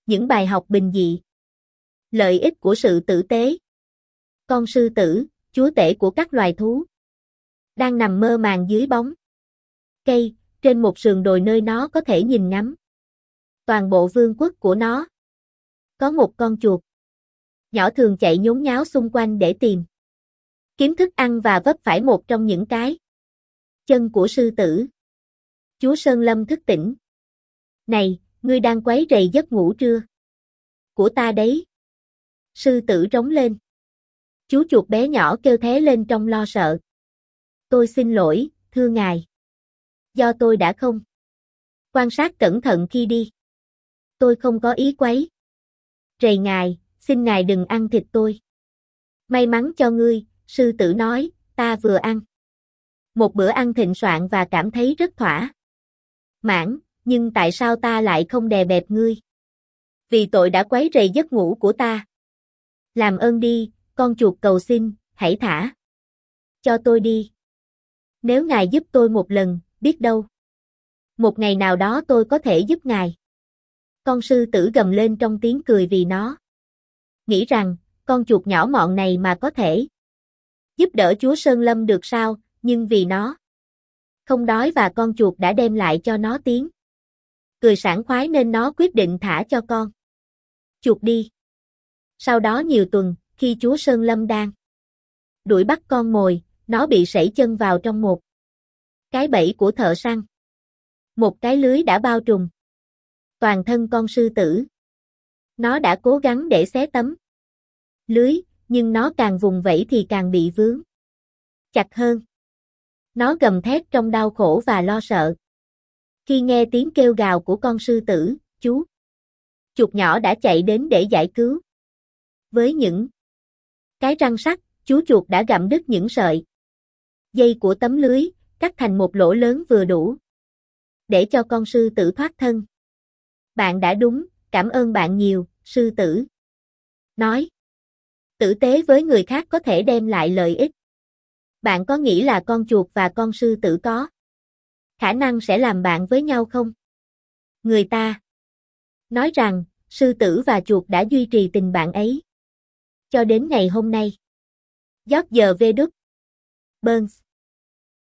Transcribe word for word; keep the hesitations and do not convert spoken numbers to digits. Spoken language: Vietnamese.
Những bài học bình dị. Lợi ích của sự tử tế. Con sư tử, chúa tể của các loài thú, đang nằm mơ màng dưới bóng cây, trên một sườn đồi nơi nó có thể nhìn ngắm toàn bộ vương quốc của nó. Có một con chuột nhỏ thường chạy nhốn nháo xung quanh để tìm kiếm thức ăn và vấp phải một trong những cái chân của sư tử. Chúa Sơn Lâm thức tỉnh. Này, ngươi đang quấy rầy giấc ngủ trưa của ta đấy. Sư tử rống lên. Chú chuột bé nhỏ kêu thé lên trong lo sợ. Tôi xin lỗi, thưa ngài. Do tôi đã không quan sát cẩn thận khi đi. Tôi không có ý quấy rầy ngài, xin ngài đừng ăn thịt tôi. May mắn cho ngươi, sư tử nói, ta vừa ăn một bữa ăn thịnh soạn và cảm thấy rất thỏa mãn, nhưng tại sao ta lại không đè bẹp ngươi? Vì tội đã quấy rầy giấc ngủ của ta. Làm ơn đi, con chuột cầu xin, hãy thả cho tôi đi. Nếu ngài giúp tôi một lần, biết đâu một ngày nào đó tôi có thể giúp ngài. Con sư tử gầm lên trong tiếng cười vì nó nghĩ rằng, con chuột nhỏ mọn này mà có thể giúp đỡ chúa Sơn Lâm được sao, nhưng vì nó không đói và con chuột đã đem lại cho nó tiếng cười sảng khoái nên nó quyết định thả cho con chuột đi. Sau đó nhiều tuần, khi chúa Sơn Lâm đang đuổi bắt con mồi, nó bị sẩy chân vào trong một cái bẫy của thợ săn. Một cái lưới đã bao trùm toàn thân con sư tử. Nó đã cố gắng để xé tấm lưới, nhưng nó càng vùng vẫy thì càng bị vướng chặt hơn. Nó gầm thét trong đau khổ và lo sợ. Khi nghe tiếng kêu gào của con sư tử, chú chuột nhỏ đã chạy đến để giải cứu. Với những cái răng sắc, chú chuột đã gặm đứt những sợi dây của tấm lưới, cắt thành một lỗ lớn vừa đủ để cho con sư tử thoát thân. Bạn đã đúng, cảm ơn bạn nhiều, sư tử nói. Tử tế với người khác có thể đem lại lợi ích. Bạn có nghĩ là con chuột và con sư tử có khả năng sẽ làm bạn với nhau không? Người ta nói rằng, sư tử và chuột đã duy trì tình bạn ấy cho đến ngày hôm nay. George W. Burns